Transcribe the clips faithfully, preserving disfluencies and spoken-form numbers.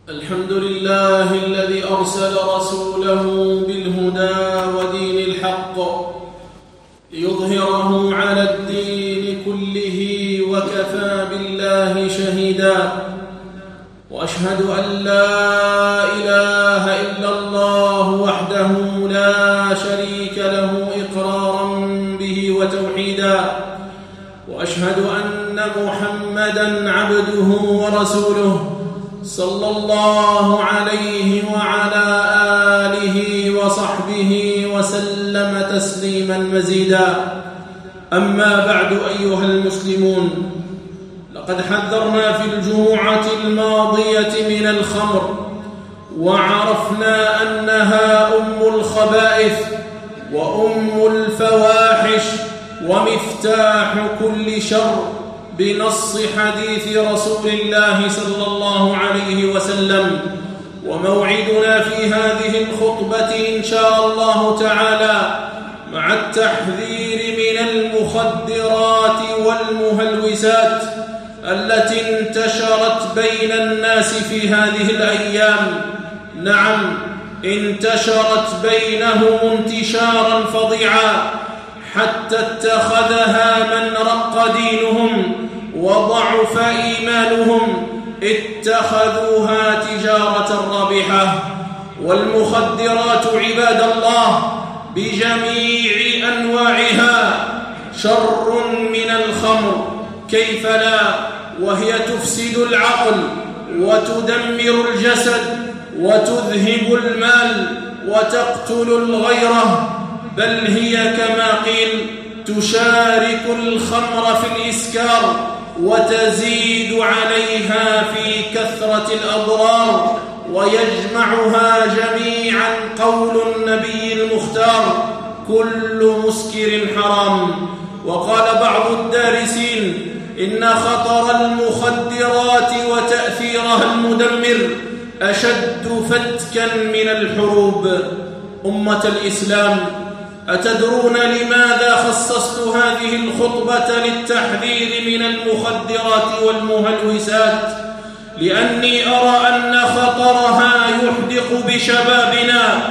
الحمد لله الذي أرسل رسوله بالهدى ودين الحق ليظهره على الدين كله وكفى بالله شهيدا. وأشهد أن لا إله إلا الله وحده لا شريك له إقرارا به وتوحيدا. وأشهد أن محمدًا عبده ورسوله صلى الله عليه وعلى آله وصحبه وسلم تسليماً مزيداً. أما بعد أيها المسلمون، لقد حذرنا في الجمعة الماضية من الخمر، وعرفنا أنها أم الخبائث وأم الفواحش ومفتاح كل شر بنص حديث رسول الله صلى الله عليه وسلم. وموعدنا في هذه الخطبة إن شاء الله تعالى مع التحذير من المخدرات والمهلوسات التي انتشرت بين الناس في هذه الأيام. نعم، انتشرت بينهم انتشارا فظيعا حتى اتخذها من رق دينهم وضعف إيمانهم اتخذوها تجارة رابحة. والمخدرات عباد الله بجميع أنواعها شر من الخمر، كيف لا، وهي تفسد العقل وتدمر الجسد وتذهب المال وتقتل الغيرة، بل هي كما قيل تشارك الخمر في الإسكار وتزيد عليها في كثرة الأضرار، ويجمعها جميعا قول النبي المختار: كل مسكر حرام. وقال بعض الدارسين إن خطر المخدرات وتأثيرها المدمر أشد فتكا من الحروب. أمة الإسلام، أتدرون لماذا خصصت هذه الخطبة للتحذير من المخدرات والمهلوسات؟ لأني أرى أن خطرها يحدق بشبابنا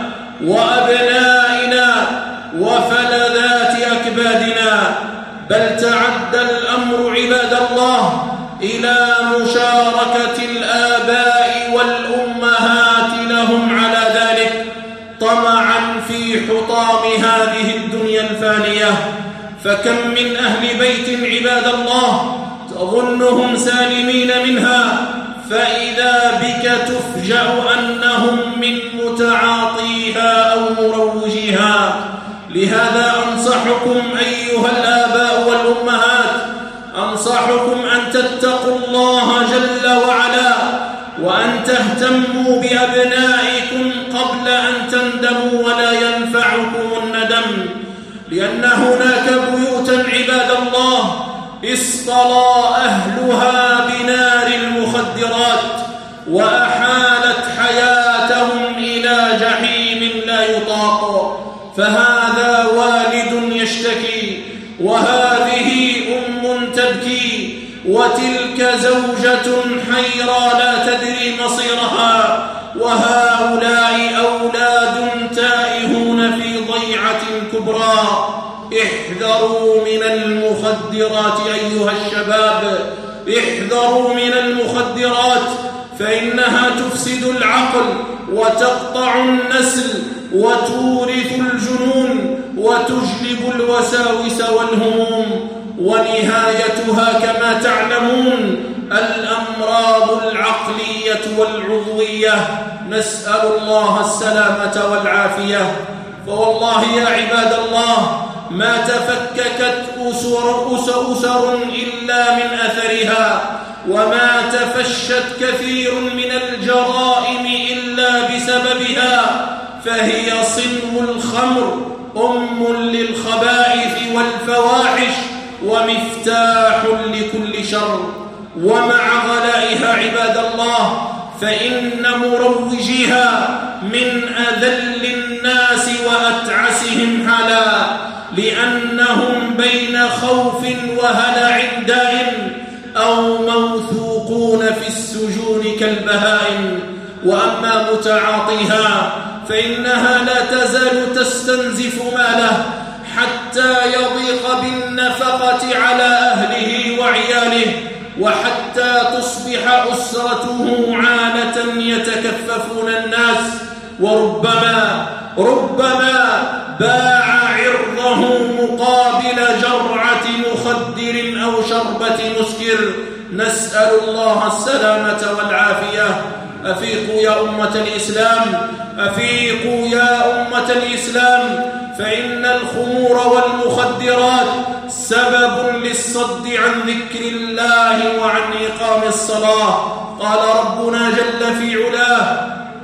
وأبنائنا وفلذات أكبادنا، بل تعدى الأمر عباد الله إلى مشاركة الآباء والأمهات لهم على ذلك طمعا في حطام هذه الدنيا الفانية. فكم من أهل بيت عباد الله تظنهم سالمين منها، فإذا بك تفجأ أنهم من متعاطيها أو مروجيها. لهذا أنصحكم أيها الآباء والأمهات، أنصحكم أن تتقوا الله جل وعلا، وأن تهتموا بأبنائكم قبل أن تندموا ولا ينفعكم الندم. لأن هناك بيوتا عباد الله اصطلى أهلها بنار المخدرات وأحالت حياتهم إلى جحيم لا يطاق. فهذا والد يشتكي، وهذه أم تبكي، وتلك زوجة حيرى لا تدري مصيرها، وهؤلاء أولاد تائهون في ضيعة كبرى. احذروا من المخدرات أيها الشباب، احذروا من المخدرات، فإنها تفسد العقل وتقطع النسل وتورث الجنون وتجلب الوساوس والهموم، ونهايتها كما تعلمون الأمراض العقلية والعضوية. نسأل الله السلامة والعافية. فوالله يا عباد الله ما تفككت أسر, أسر, أسر إلا من أثرها، وما تفشت كثير من الجرائم إلا بسببها. فهي صنو الخمر، أم للخبائث والفواحش، ومفتاح لكل شر. ومع غلائها عباد الله فإن مروجيها من أذل الناس وأتعسهم حالا، لأنهم بين خوف وهلع دائم أو موثوقون في السجون كالبهائم. وأما متعاطيها فإنها لا تزال تستنزف ماله حتى يضيق بالنفقة على أهله وعياله، وحتى تصبح أسرته عالة يتكففون الناس، وربما ربما باع عرضه مقابل جرعة مخدر أو شربة مسكر. نسأل الله السلامة والعافية. أفيقوا يا أمة الإسلام، أفيقوا يا أمة الإسلام، فإن الخمور والمخدرات سبب للصد عن ذكر الله وعن إقام الصلاة. قال ربنا جل في علاه: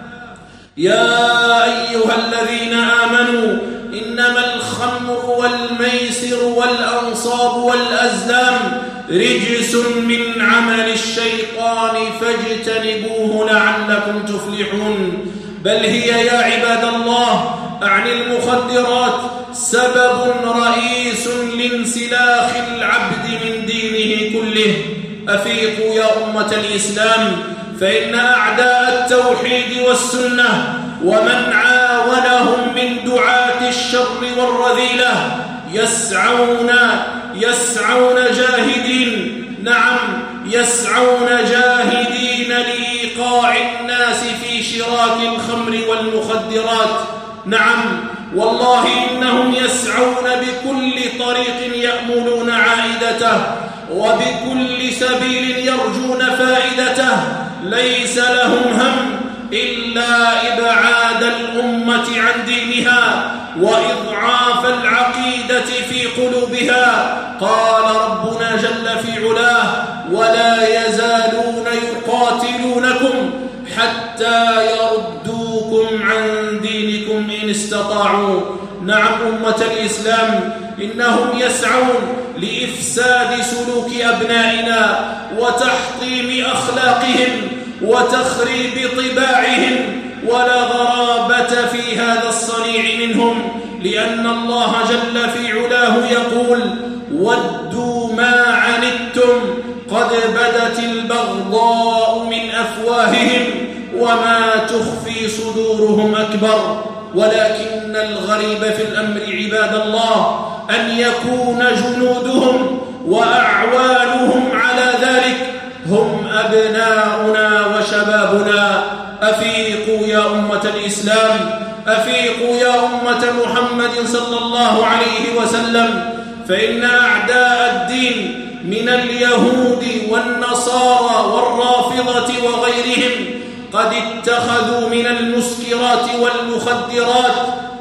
يا أيها الذين آمنوا إنما الخمر والميسر والأنصاب والأزلام رجس من عمل الشيطان فاجتنبوه لعلكم تفلحون. بل هي يا عباد الله أعني المخدرات سبب رئيس لانسلاخ العبد من دينه كله. أفيقوا يا أمة الإسلام، فإن أعداء التوحيد والسنة ومن عاونهم من دعاة الشر والرذيلة يسعون يسعون جاهدين نعم يسعون جاهدين لإيقاع الناس في شراك الخمر والمخدرات. نعم والله إنهم يسعون بكل طريق يأملون عائدته، وبكل سبيل يرجون فائدته. ليس لهم هم إلا إبعاد الأمة عن دينها وإضعاف العقيدة في قلوبها. قال ربنا جل في علاه: ولا يزالون يقاتلونكم حتى يردوكم عن دينكم إن استطاعوا. نعم أمة الإسلام، إنهم يسعون لإفساد سلوك أبنائنا وتحطيم أخلاقهم وتخريب طباعهم، ولا غرابة في هذا الصنيع منهم، لأن الله جل في علاه يقول: ودوا ما عنتم قد بدت البغضاء من أفواههم وما تخفي صدورهم أكبر. ولكن الغريب في الأمر عباد الله أن يكون جنودهم وأعوانهم على ذلك هم أبناؤنا وشبابنا. أفيقوا يا أمة الإسلام، أفيقوا يا أمة محمد صلى الله عليه وسلم، فإن أعداء الدين من اليهود والنصارى والرافضة وغيرهم قد اتخذوا من المسكرات والمخدرات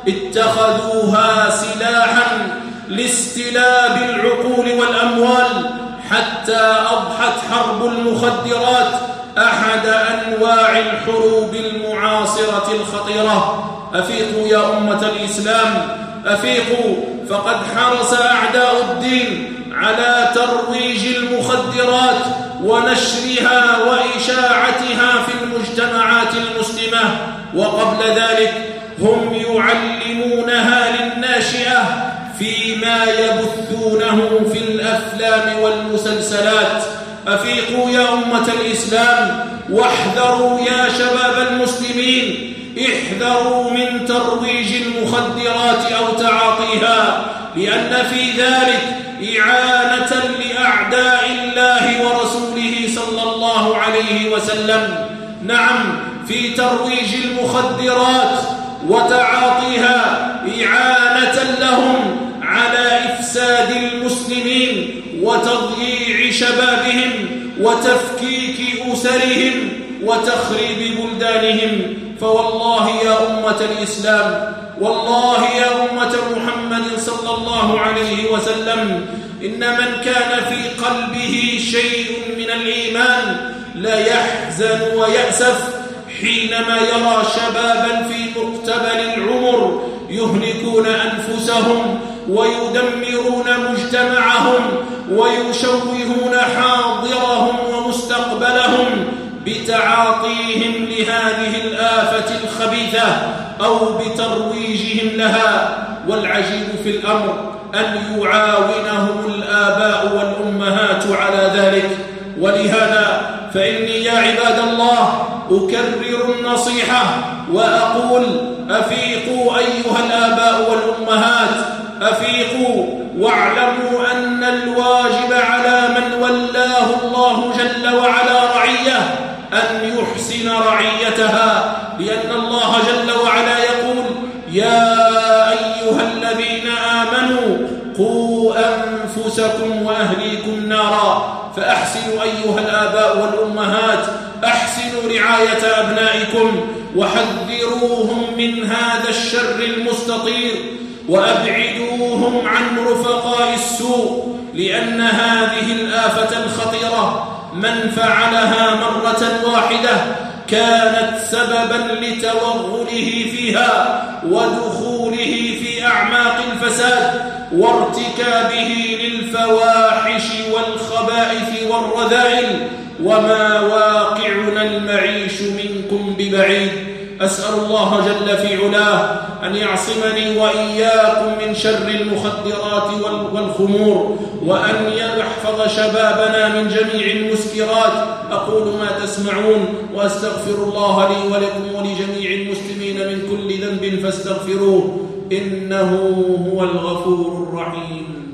اتخذوها سلاحا لاستلاب العقول والأموال، حتى أضحت حرب المخدرات أحد أنواع الحروب المعاصرة الخطيرة. أفيقوا يا أمة الإسلام، أفيقوا، فقد حرص أعداء الدين على ترويج المخدرات ونشرها وإشاعتها في المجتمعات المسلمة، وقبل ذلك هم يعلمونها للناشئة فيما يبثونه في الأفلام والمسلسلات. أفيقوا يا أمة الإسلام، واحذروا يا شباب المسلمين، احذروا من ترويج المخدرات أو تعاطيها، لأن في ذلك إعانة لأعداء الله ورسوله صلى الله عليه وسلم. نعم، في ترويج المخدرات وتعاطيها إعانة لهم على إفساد المسلمين وتضييع شبابهم وتفكيك أسرهم وتخريب بلدانهم. فوالله يا أمة الإسلام، والله يا أمة محمد صلى الله عليه وسلم، إن من كان في قلبه شيء من الإيمان لا يحزن ويأسف حينما يرى شبابا في مقتبل العمر يهلكون أنفسهم ويدمرون مجتمعهم ويشوهون حاضرهم ومستقبلهم بتعاطيهم لهذه الآفة الخبيثة أو بترويجهم لها. والعجيب في الأمر أن يعاونهم الآباء والأمهات على ذلك. ولهذا فإني يا عباد الله أكرر النصيحة وأقول: أفيقوا أيها الآباء والأمهات، أفيقوا واعلموا أن الواجب على من ولاه الله جل وعلا رعية أن يحسن رعيتها، لأن الله جل وعلا يقول: يا أيها الذين آمنوا قوا أنفسكم وأهليكم نارا. فأحسنوا أيها الآباء والأمهات، أحسنوا رعاية أبنائكم وحذروهم من هذا الشر المستطير وأبعدوهم عن رفقاء السوء، لأن هذه الآفة الخطيرة من فعلها مرة واحدة كانت سببا لتوغله فيها ودخوله في أعماق الفساد وارتكابه للفواحش والخبائث والرذائل، وما واقعنا المعيش منكم ببعيد. أسأل الله جل في علاه أن يعصمني وإياكم من شر المخدرات والخمور، وأن يحفظ شبابنا من جميع المسكرات. أقول ما تسمعون وأستغفر الله لي ولكم ولجميع المسلمين من كل ذنب فاستغفروه إنه هو الغفور الرحيم.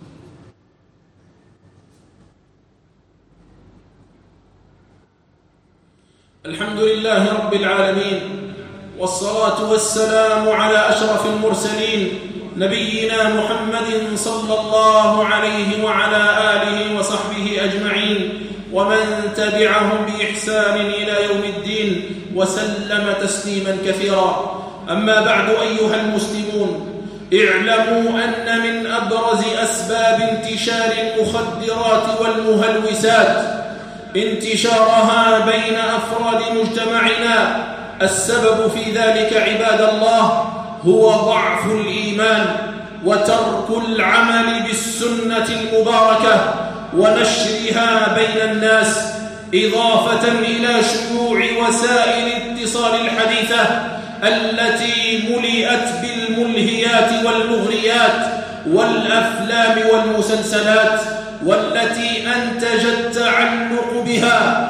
الحمد لله رب العالمين، والصلاة والسلام على أشرف المرسلين نبينا محمد صلى الله عليه وعلى آله وصحبه أجمعين، ومن تبعهم بإحسان إلى يوم الدين، وسلم تسليما كثيرا. أما بعد أيها المسلمون، اعلموا أن من أبرز أسباب انتشار المخدرات والمهلوسات انتشارها بين أفراد مجتمعنا، السبب في ذلك عباد الله هو ضعف الإيمان وترك العمل بالسنة المباركة ونشرها بين الناس، إضافة إلى شيوع وسائل الاتصال الحديثة التي ملئت بالملهيات والمغريات والأفلام والمسلسلات، والتي أنتج التعلق بها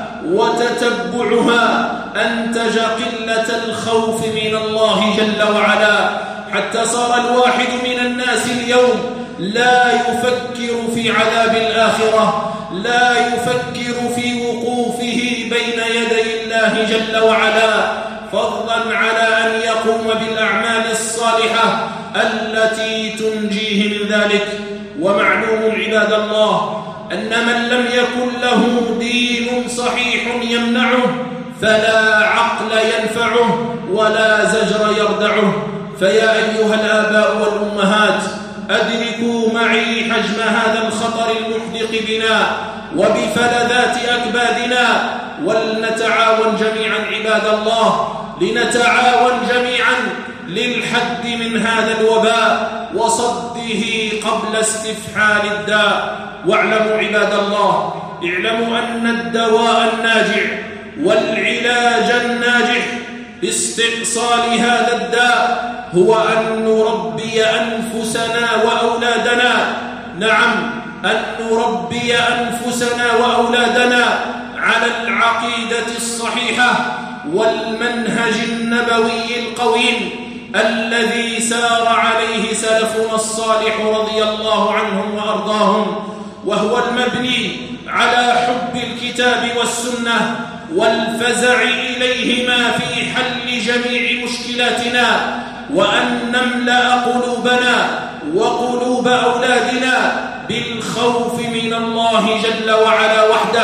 وتتبعها أنتج قلة الخوف من الله جل وعلا، حتى صار الواحد من الناس اليوم لا يفكر في عذاب الآخرة، لا يفكر في وقوفه بين يدي الله جل وعلا، فضلا على أن يقوم بالأعمال الصالحة التي تنجيه من ذلك. ومعلوم عباد الله أن من لم يكن له دين صحيح يمنعه فلا عقل ينفعه ولا زجر يردعه. فيا أيها الآباء والأمهات، أدركوا معي حجم هذا الخطر المحدق بنا وبفلذات أكبادنا، ولنتعاون جميعا عباد الله، لنتعاون جميعا للحد من هذا الوباء وصده قبل استفحال الداء. واعلموا عباد الله، اعلموا أن الدواء الناجع والعلاج الناجح لاستئصال هذا الداء هو أن نربي أنفسنا وأولادنا، نعم أن نربي أنفسنا وأولادنا على العقيدة الصحيحة والمنهج النبوي القويم الذي سار عليه سلفنا الصالح رضي الله عنهم وأرضاهم، وهو المبني على حب الكتاب والسنة والفزع إليهما في حل جميع مشكلاتنا، وأن نملأ قلوبنا وقلوب أولادنا بالخوف من الله جل وعلا وحده،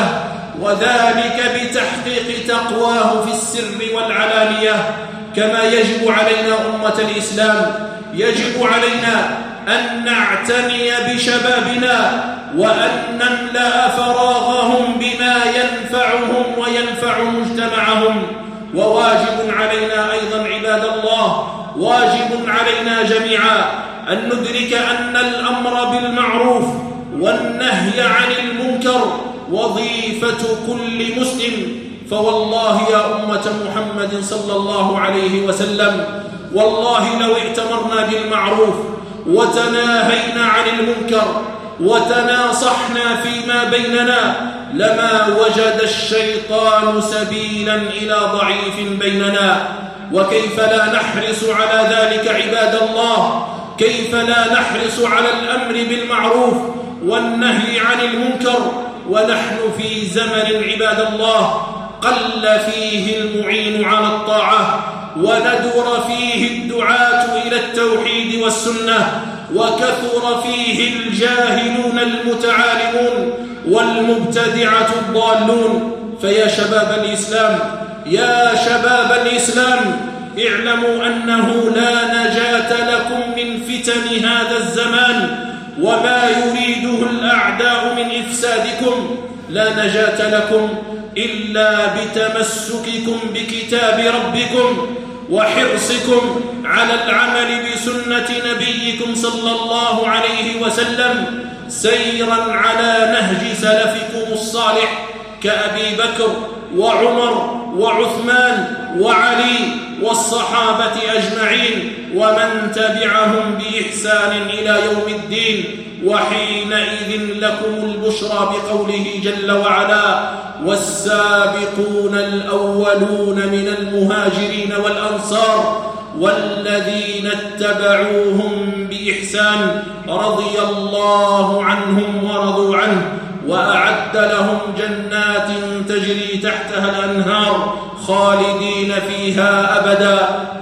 وذلك بتحقيق تقواه في السر والعلانية. كما يجب علينا أمة الإسلام، يجب علينا أن نعتني بشبابنا وأن نملأ فراغهم بما ينفعهم وينفع مجتمعهم. وواجب علينا أيضا عباد الله، واجب علينا جميعا أن ندرك أن الأمر بالمعروف والنهي عن المنكر وظيفة كل مسلم. فوالله يا أمة محمد صلى الله عليه وسلم، والله لو ائتمرنا بالمعروف وتناهينا عن المنكر وتناصحنا فيما بيننا لما وجد الشيطان سبيلا إلى ضعيف بيننا. وكيف لا نحرص على ذلك عباد الله؟ كيف لا نحرص على الأمر بالمعروف والنهي عن المنكر ونحن في زمن عباد الله قل فيه المعين على الطاعة، وندر فيه الدعاة إلى التوحيد والسنة، وكثر فيه الجاهلون المتعالمون والمبتدعة الضالون. فيا شباب الإسلام، يا شباب الإسلام، اعلموا أنه لا نجاة لكم من فتن هذا الزمان وما يريده الأعداء من إفسادكم. لا نجاة لكم إلا بتمسككم بكتاب ربكم وحرصكم على العمل بسنة نبيكم صلى الله عليه وسلم، سيرا على نهج سلفكم الصالح كأبي بكر وعمر وعثمان وعلي والصحابة أجمعين ومن تبعهم بإحسان إلى يوم الدين. وحينئذ لكم البشرى بقوله جل وعلا: والسابقون الأولون من المهاجرين والأنصار والذين اتبعوهم بإحسان رضي الله عنهم ورضوا عنه وأعد لهم جنات تجري تحتها الأنهار خالدين فيها أبدا،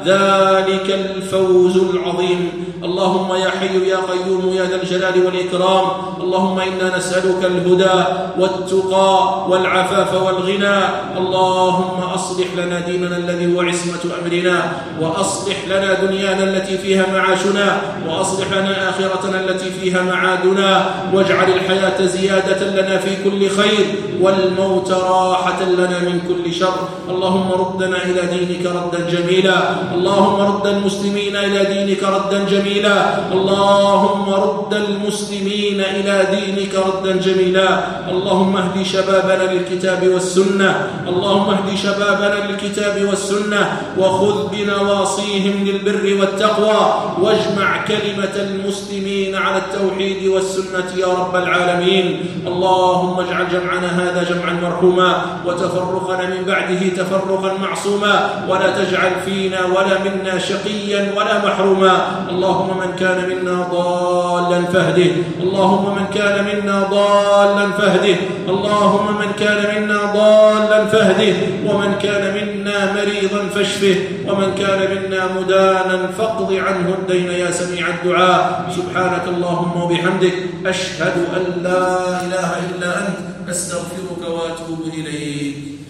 ذلك الفوز العظيم. اللهم يا حي يا قيوم يا ذا الجلال والإكرام، اللهم إنا نسألك الهدى والتقى والعفاف والغنى. اللهم أصلح لنا ديننا الذي هو عصمة أمرنا، وأصلح لنا دنيانا التي فيها معاشنا، وأصلح لنا آخرتنا التي فيها معادنا، واجعل الحياة زيادة لنا في كل خير والموت راحة لنا من كل شر. اللهم ردنا إلى دينك ردا جميلا، اللهم رد المسلمين إلى دينك ردا جميلا، اللهم رد المسلمين إلى دينك ردا جميلا. اللهم اهد شبابنا للكتاب والسنة، اللهم اهد شبابنا للكتاب والسنة، وخذ بنواصيهم للبر والتقوى، واجمع كلمة المسلمين على التوحيد والسنة يا رب العالمين. اللهم اجعل جمعنا هذا جمعا مرحوما، وتفرقنا من بعده تفرقا معصوما، ولا تجعل فينا ولا منا شقيا ولا محروما. اللهم من كان منا ضالا فاهده، اللهم من كان منا ضالا فاهده، اللهم من كان منا ضالا فاهده، ومن كان منا مريضا فاشفه، ومن كان منا مدانا فاقض عنه الدين يا سميع الدعاء. سبحانك اللهم وبحمدك، أشهد أن لا إله إلا أنت، أستغفرك وأتوب إليك.